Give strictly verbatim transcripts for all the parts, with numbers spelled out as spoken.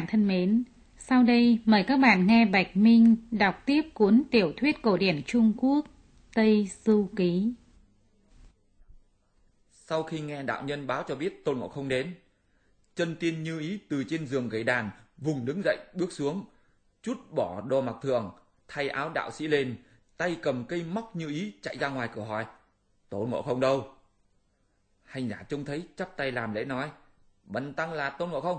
bạn thân mến, sau đây mời các bạn nghe Bạch Minh đọc tiếp cuốn tiểu thuyết cổ điển Trung Quốc Tây Du Ký. Sau khi nghe đạo nhân báo cho biết Tôn Ngộ Không đến, Chân Tiên Như Ý từ trên giường gầy đàn vùng đứng dậy bước xuống, trút bỏ đồ mặc thường, thay áo đạo sĩ lên, tay cầm cây móc Như Ý chạy ra ngoài cửa hỏi: Tôn Ngộ Không đâu? Hành giả trông thấy chắp tay làm lễ nói: Bần tăng là Tôn Ngộ Không.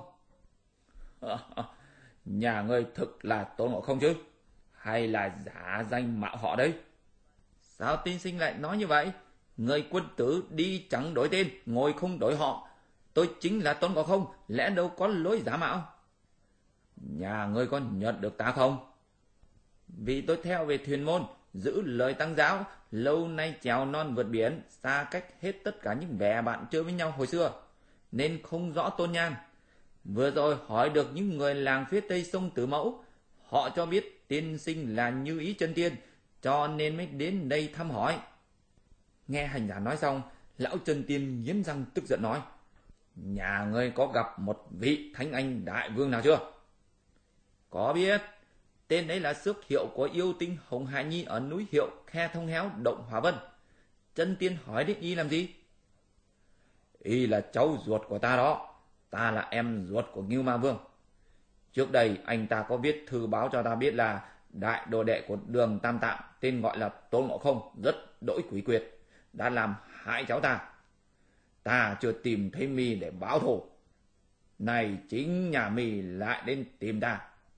Nhà ngươi thực là Tôn Ngộ Không chứ, hay là giả danh mạo họ đấy? Sao tiên sinh lại nói như vậy? Người quân tử đi chẳng đổi tên, ngồi không đổi họ. Tôi chính là Tôn Ngộ Không, lẽ đâu có lối giả mạo. Nhà ngươi có nhận được ta không? Vì tôi theo về thuyền môn, giữ lời tăng giáo, lâu nay trèo non vượt biển, xa cách hết tất cả những vẻ bạn chơi với nhau hồi xưa, nên không rõ tôn nhan. Vừa rồi hỏi được những người làng phía tây sông Tử Mẫu, họ cho biết tiên sinh là Như Ý chân tiên, cho nên mới đến đây thăm hỏi. Nghe hành giả nói xong, lão chân tiên nghiến răng tức giận nói: Nhà ngươi có gặp một vị thánh anh đại vương nào chưa? Có biết, tên ấy là xước hiệu của yêu tinh Hồng Hải Nhi ở núi Hiệu Khe Thông Héo Động Hỏa Vân. Chân tiên hỏi đến y làm gì? Y là cháu ruột của ta đó, ta là em ruột của Ngưu Ma Vương. Trước đây anh ta có viết thư báo cho ta biết là đại đồ đệ của Đường Tam Tạng tên gọi là Tôn Ngộ Không rất đỗi quỷ quyệt, đã làm hại cháu ta. Ta chưa tìm thấy mi để báo thù, này chính nhà mi lại đến tìm ta.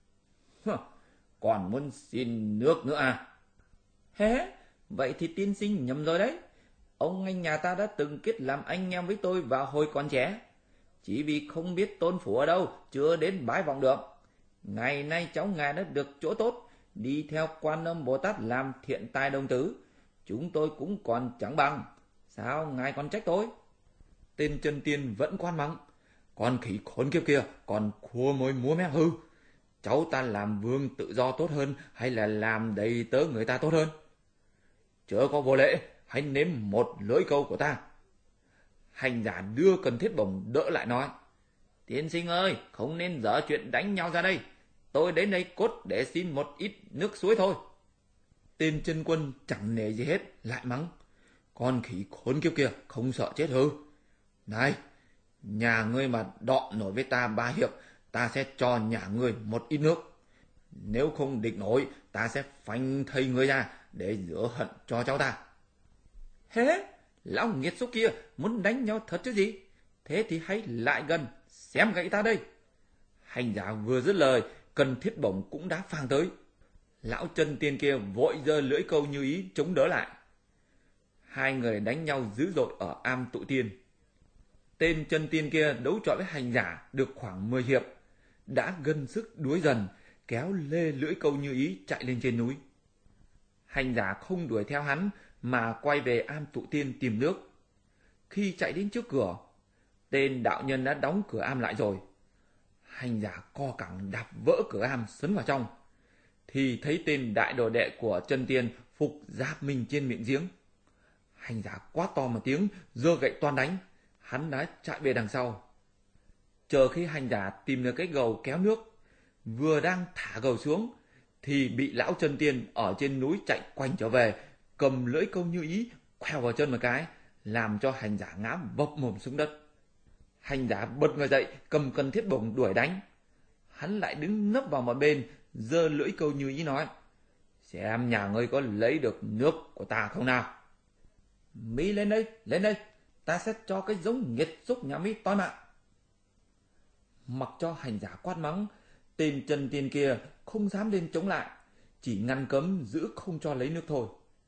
Còn muốn xin nước nữa à? Hé, vậy thì tiên sinh nhầm rồi đấy. Ông anh nhà ta đã từng kết làm anh em với tôi vào hồi còn trẻ. Chỉ vì không biết tôn phủ ở đâu, chưa đến bái vọng được. Ngày nay cháu ngài đã được chỗ tốt, đi theo Quan Âm Bồ Tát làm thiện tài đồng tử. Chúng tôi cũng còn chẳng bằng, sao ngài còn trách tôi? Tên chân tiên vẫn quan mắng: Con khỉ khốn kiếp kia, còn khua môi múa mép hư. Cháu ta làm vương tự do tốt hơn, hay là làm đầy tớ người ta tốt hơn? Chớ có vô lễ, hãy nếm một lưỡi câu của ta. Hành giả đưa Cần Thiết Bổng đỡ lại nói: Tiên sinh ơi, không nên dở chuyện đánh nhau ra đây. Tôi đến đây cốt để xin một ít nước suối thôi. Tên chân quân chẳng nể gì hết, lại mắng: Con khỉ khốn kiếp kia, không sợ chết hư? Này, nhà ngươi mà đọ nổi với ta ba hiệp, ta sẽ cho nhà ngươi một ít nước. Nếu không địch nổi, ta sẽ phanh thây ngươi ra để rửa hận cho cháu ta. Hế, lão nghiệt xúc kia muốn đánh nhau thật chứ gì? Thế thì hãy lại gần, xem gãy ta đây. Hành giả vừa dứt lời, Cần Thiết Bổng cũng đã phang tới. Lão chân tiên kia vội giơ lưỡi câu Như Ý chống đỡ lại. Hai người đánh nhau dữ dội ở am tụ tiên. Tên chân tiên kia đấu chọi với hành giả được khoảng mười hiệp, đã gân sức đuối dần, kéo lê lưỡi câu Như Ý chạy lên trên núi. Hành giả không đuổi theo hắn mà quay về am tụ tiên tìm nước. Khi chạy đến trước cửa, tên đạo nhân đã đóng cửa am lại rồi. Hành giả co cẳng đạp vỡ cửa am sấn vào trong, thì thấy tên đại đồ đệ của chân tiên phục giáp mình trên miệng giếng. Hành giả quát to một tiếng, giơ gậy toan đánh. Hắn đã chạy về đằng sau. Chờ khi hành giả tìm được cái gầu kéo nước, vừa đang thả gầu xuống, thì bị lão chân tiên ở trên núi chạy quanh trở về, cầm lưỡi câu Như Ý quẹo vào chân một cái, làm cho hành giả ngã bập mồm xuống đất. Hành giả bật người dậy, cầm Cần Thiết Bổng đuổi đánh. Hắn lại đứng nấp vào một bên, giơ lưỡi câu Như Ý nói: Xem nhà ngươi có lấy được nước của ta không nào? Mi lên đây, lên đây, ta sẽ cho cái giống nghiệt xúc nhà mi toi mạng. Mặc cho hành giả quát mắng, tên chân tiên kia không dám lên chống lại, chỉ ngăn cấm giữ không cho lấy nước thôi.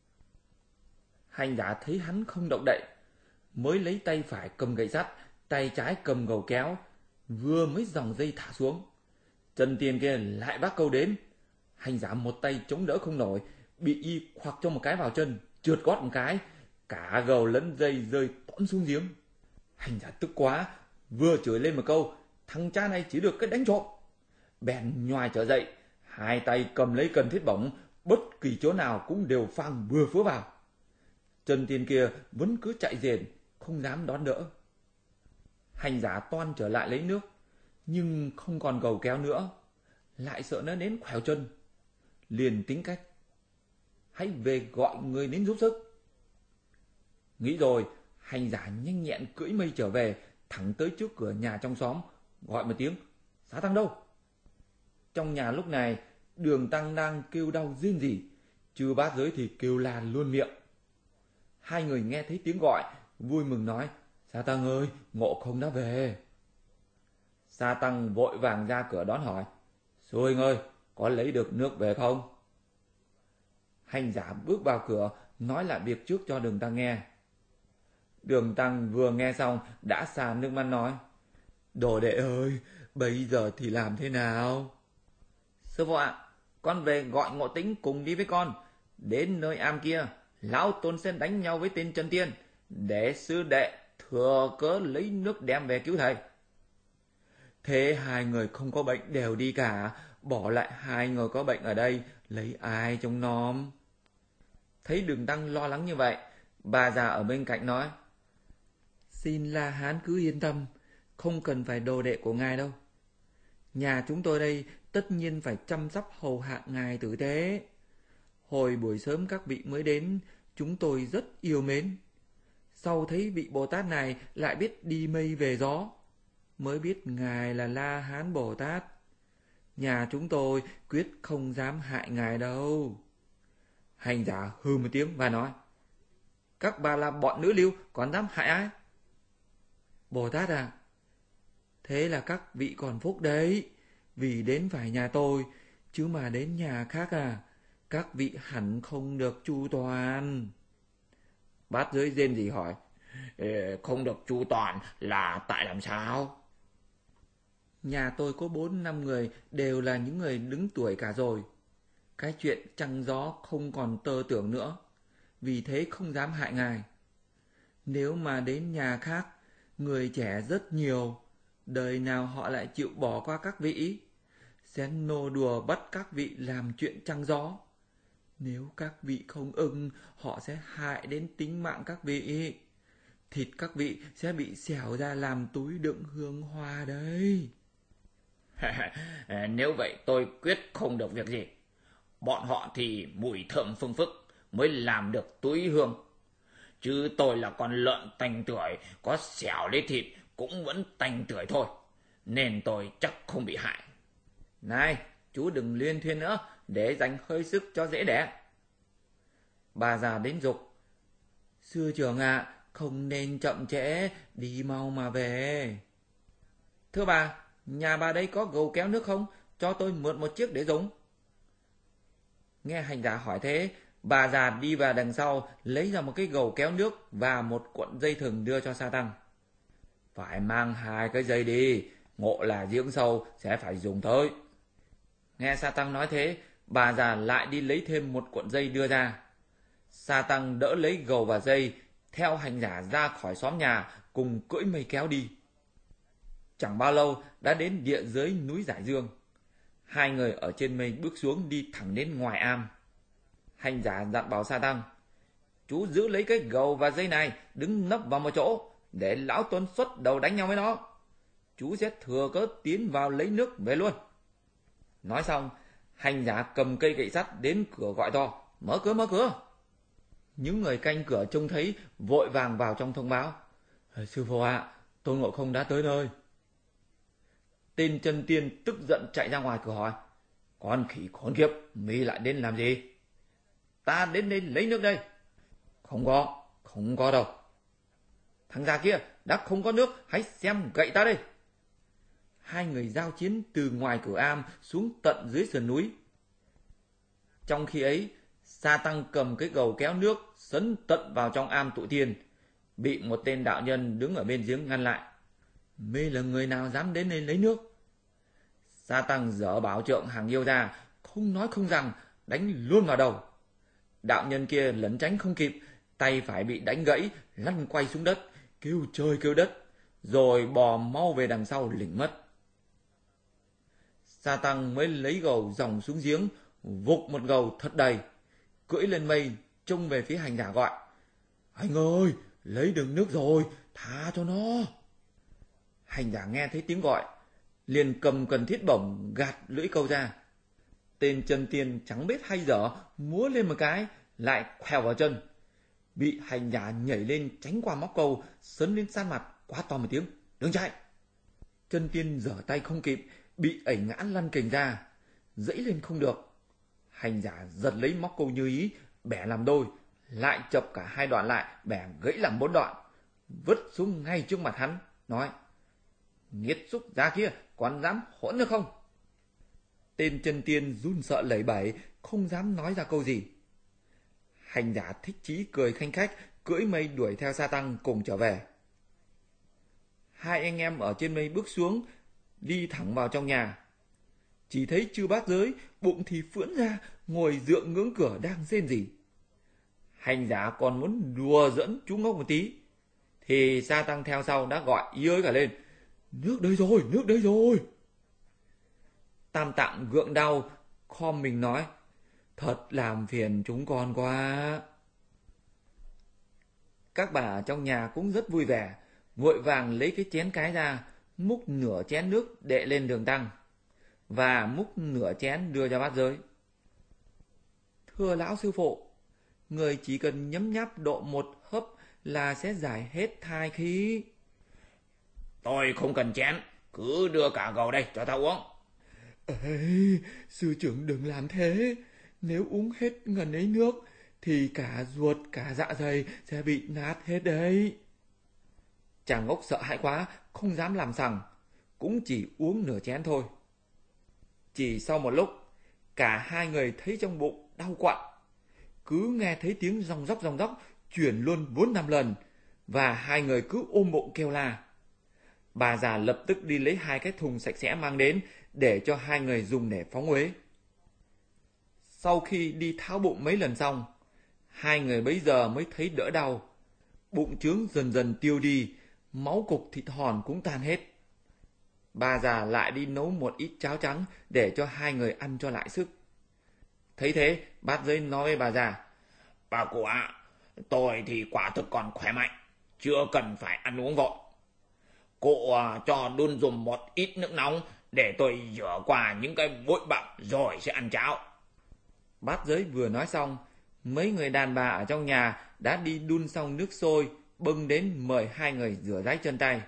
Hành giả thấy hắn không động đậy, mới lấy tay phải cầm gậy sắt, tay trái cầm gầu kéo, vừa mới dòng dây thả xuống, chân tiên kia lại vác câu đến. Hành giả một tay chống đỡ không nổi, bị y khoạc cho một cái vào chân, trượt gót một cái, cả gầu lẫn dây rơi tõn xuống giếng. Hành giả tức quá, vừa chửi lên một câu: Thằng cha này chỉ được cái đánh trộm. Bèn nhoài trở dậy, hai tay cầm lấy Cần Thiết Bổng, bất kỳ chỗ nào cũng đều phang vừa phứa vào. Chân tiên kia vẫn cứ chạy rền, không dám đón đỡ. Hành giả toan trở lại lấy nước, nhưng không còn gầu kéo nữa, lại sợ nó đến quẹo chân, liền tính cách, hãy về gọi người đến giúp sức. Nghĩ rồi, hành giả nhanh nhẹn cưỡi mây trở về, thẳng tới trước cửa nhà trong xóm, gọi một tiếng, Xá Tăng đâu? Trong nhà lúc này, Đường Tăng đang kêu đau rên rỉ, Chư Bát Giới thì kêu la luôn miệng. Hai người nghe thấy tiếng gọi, vui mừng nói, Xá Tăng ơi, Ngộ Không đã về. Xá Tăng vội vàng ra cửa đón hỏi, Sư huynh ơi, có lấy được nước về không? Hành giả bước vào cửa, nói lại việc trước cho Đường Tăng nghe. Đường Tăng vừa nghe xong, đã xà nước mắt nói, Đồ đệ ơi, bây giờ thì làm thế nào? Sư phụ ạ, con về gọi Ngộ Tĩnh cùng đi với con. Đến nơi am kia, lão tôn sẽ đánh nhau với tên Chân Tiên, để sư đệ thừa cớ lấy nước đem về cứu thầy. Thế hai người không có bệnh đều đi cả, bỏ lại hai người có bệnh ở đây, lấy ai trông nom? Thấy Đường Tăng lo lắng như vậy, bà già ở bên cạnh nói, Xin La Hán cứ yên tâm, không cần phải đồ đệ của ngài đâu. Nhà chúng tôi đây tất nhiên phải chăm sóc hầu hạ ngài tử tế. Hồi buổi sớm các vị mới đến, chúng tôi rất yêu mến. Sau thấy vị Bồ Tát này lại biết đi mây về gió, mới biết ngài là La Hán Bồ Tát. Nhà chúng tôi quyết không dám hại ngài đâu. Hành giả hừ một tiếng và nói, Các bà là bọn nữ lưu, còn dám hại ai? Bồ Tát à, thế là các vị còn phúc đấy, vì đến phải nhà tôi, chứ mà đến nhà khác à, các vị hẳn không được chu toàn. Bát Giới rên rỉ hỏi, không được chu toàn là tại làm sao? Nhà tôi có bốn năm người đều là những người đứng tuổi cả rồi. Cái chuyện trăng gió không còn tơ tưởng nữa, vì thế không dám hại ngài. Nếu mà đến nhà khác, người trẻ rất nhiều, đời nào họ lại chịu bỏ qua các vị, sẽ nô đùa bắt các vị làm chuyện trăng gió. Nếu các vị không ưng, họ sẽ hại đến tính mạng các vị. Thịt các vị sẽ bị xẻo ra làm túi đựng hương hoa đấy. Nếu vậy tôi quyết không được việc gì. Bọn họ thì mùi thơm phưng phức mới làm được túi hương, chứ tôi là con lợn tanh tưởi, có xẻo lấy thịt cũng vẫn tanh tưởi thôi, nên tôi chắc không bị hại. Này, chú đừng liên thuyên nữa, để dành hơi sức cho dễ đẻ. Bà già đến giục, Sư trưởng ạ, à, không nên chậm trễ, đi mau mà về. Thưa bà, nhà bà đây có gầu kéo nước không? Cho tôi mượn một chiếc để dùng. Nghe hành giả hỏi thế, bà già đi vào đằng sau, lấy ra một cái gầu kéo nước và một cuộn dây thừng đưa cho Sa Tăng. Phải mang hai cái dây đi, ngộ là giếng sâu, sẽ phải dùng thôi. Nghe Sa Tăng nói thế, bà già lại đi lấy thêm một cuộn dây đưa ra. Sa Tăng đỡ lấy gầu và dây, theo hành giả ra khỏi xóm nhà, cùng cưỡi mây kéo đi. Chẳng bao lâu đã đến địa giới núi Giải Dương. Hai người ở trên mây bước xuống đi thẳng đến ngoài am. Hành giả dặn bảo Sa Tăng, chú giữ lấy cái gầu và dây này, đứng nấp vào một chỗ, để lão Tuấn xuất đầu đánh nhau với nó. Chú sẽ thừa cớ tiến vào lấy nước về luôn. Nói xong, hành giả cầm cây gậy sắt đến cửa gọi to, mở cửa, mở cửa. Những người canh cửa trông thấy, vội vàng vào trong thông báo, Sư phụ ạ, à, Tôn Ngộ Không đã tới nơi. Tên Chân Tiên tức giận chạy ra ngoài cửa hỏi, Con khỉ khốn kiếp, mi lại đến làm gì? Ta đến đây lấy nước đây. Không có, không có đâu. Thằng già kia đã không có nước, hãy xem gậy ta đây. Hai người giao chiến từ ngoài cửa am xuống tận dưới sườn núi. Trong khi ấy, Sa Tăng cầm cái gầu kéo nước sấn tận vào trong am tụ tiên, bị một tên đạo nhân đứng ở bên giếng ngăn lại. Mê là người nào dám đến đây lấy nước? Sa Tăng giở bảo trượng hàng yêu ra, không nói không rằng, đánh luôn vào đầu. Đạo nhân kia lẩn tránh không kịp, tay phải bị đánh gãy, lăn quay xuống đất, kêu trời kêu đất, rồi bò mau về đằng sau lỉnh mất. Sa Tăng mới lấy gầu dòng xuống giếng, vục một gầu thật đầy, cưỡi lên mây, trông về phía hành giả gọi, Anh ơi, lấy được nước rồi, tha cho nó. Hành giả nghe thấy tiếng gọi, liền cầm cần thiết bổng gạt lưỡi câu ra. Tên chân tiên chẳng biết hay dở, múa lên một cái, lại khèo vào chân. Bị hành giả nhảy lên tránh qua móc câu, sấn lên sát mặt, quát to một tiếng, đừng chạy. Chân tiên giở tay không kịp, bị ẩy ngã lăn kềnh ra, dẫy lên không được. Hành giả giật lấy móc câu như ý, bẻ làm đôi, lại chập cả hai đoạn lại, bẻ gãy làm bốn đoạn, vứt xuống ngay trước mặt hắn, nói, nghiệt xúc ra kia, còn dám hỗn nữa không? Tên chân tiên run sợ lẩy bẩy, không dám nói ra câu gì. Hành giả thích chí cười khanh khách, cưỡi mây đuổi theo Sa Tăng cùng trở về. Hai anh em ở trên mây bước xuống, đi thẳng vào trong nhà. Chỉ thấy Chư Bát Giới, bụng thì phưỡn ra, ngồi dựa ngưỡng cửa đang rên rỉ. Hành giả còn muốn đùa dẫn chú ngốc một tí, thì Sa Tăng theo sau đã gọi ý ới cả lên, nước đây rồi, nước đây rồi. Tam Tạng gượng đau, khom mình nói, thật làm phiền chúng con quá. Các bà ở trong nhà cũng rất vui vẻ, vội vàng lấy cái chén cái ra, múc nửa chén nước đệ lên Đường Tăng, và múc nửa chén đưa cho Bát Giới. Thưa lão sư phụ, người chỉ cần nhấm nháp độ một hớp là sẽ giải hết thai khí. Tôi không cần chén, cứ đưa cả gầu đây cho ta uống. Ê, sư trưởng đừng làm thế. Nếu uống hết ngần ấy nước thì cả ruột cả dạ dày sẽ bị nát hết đấy. Chàng ngốc sợ hãi quá, không dám làm sằng, cũng chỉ uống nửa chén thôi. Chỉ sau một lúc, cả hai người thấy trong bụng đau quặn, cứ nghe thấy tiếng ròng róc ròng róc chuyển luôn bốn năm lần, và hai người cứ ôm bụng kêu la. Bà già lập tức đi lấy hai cái thùng sạch sẽ mang đến để cho hai người dùng để phóng uế. Sau khi đi tháo bụng mấy lần xong, hai người bấy giờ mới thấy đỡ đau. Bụng chướng dần dần tiêu đi, máu cục thịt hòn cũng tan hết. Bà già lại đi nấu một ít cháo trắng để cho hai người ăn cho lại sức. Thấy thế, Bát Giới nói với bà già, bà cụ ạ, tôi thì quả thực còn khỏe mạnh, chưa cần phải ăn uống vội. Cụ à, cho đun dùng một ít nước nóng để tôi rửa qua những cái bụi bặm rồi sẽ ăn cháo. Bát Giới vừa nói xong, mấy người đàn bà ở trong nhà đã đi đun xong nước sôi, bưng đến mời hai người rửa ráy chân tay.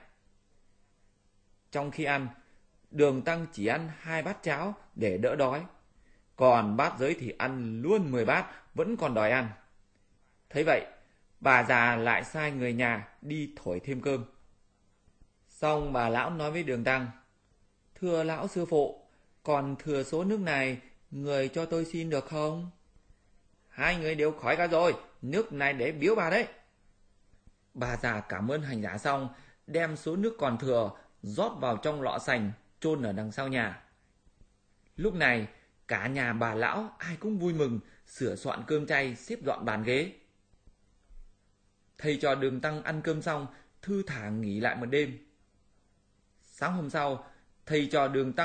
Trong khi ăn, Đường Tăng chỉ ăn hai bát cháo để đỡ đói, còn Bát Giới thì ăn luôn mười bát, vẫn còn đòi ăn. Thấy vậy, bà già lại sai người nhà đi thổi thêm cơm. Xong bà lão nói với Đường Tăng, thưa lão sư phụ, còn thừa số nước này, người cho tôi xin được không? Hai người đều khỏi cả rồi, nước này để biếu bà đấy. Bà già cảm ơn hành giả xong, đem số nước còn thừa rót vào trong lọ sành, chôn ở đằng sau nhà. Lúc này, cả nhà bà lão ai cũng vui mừng, sửa soạn cơm chay, xếp dọn bàn ghế. Thầy trò Đường Tăng ăn cơm xong, thư thả nghỉ lại một đêm. Sáng hôm sau, thầy trò Đường Tăng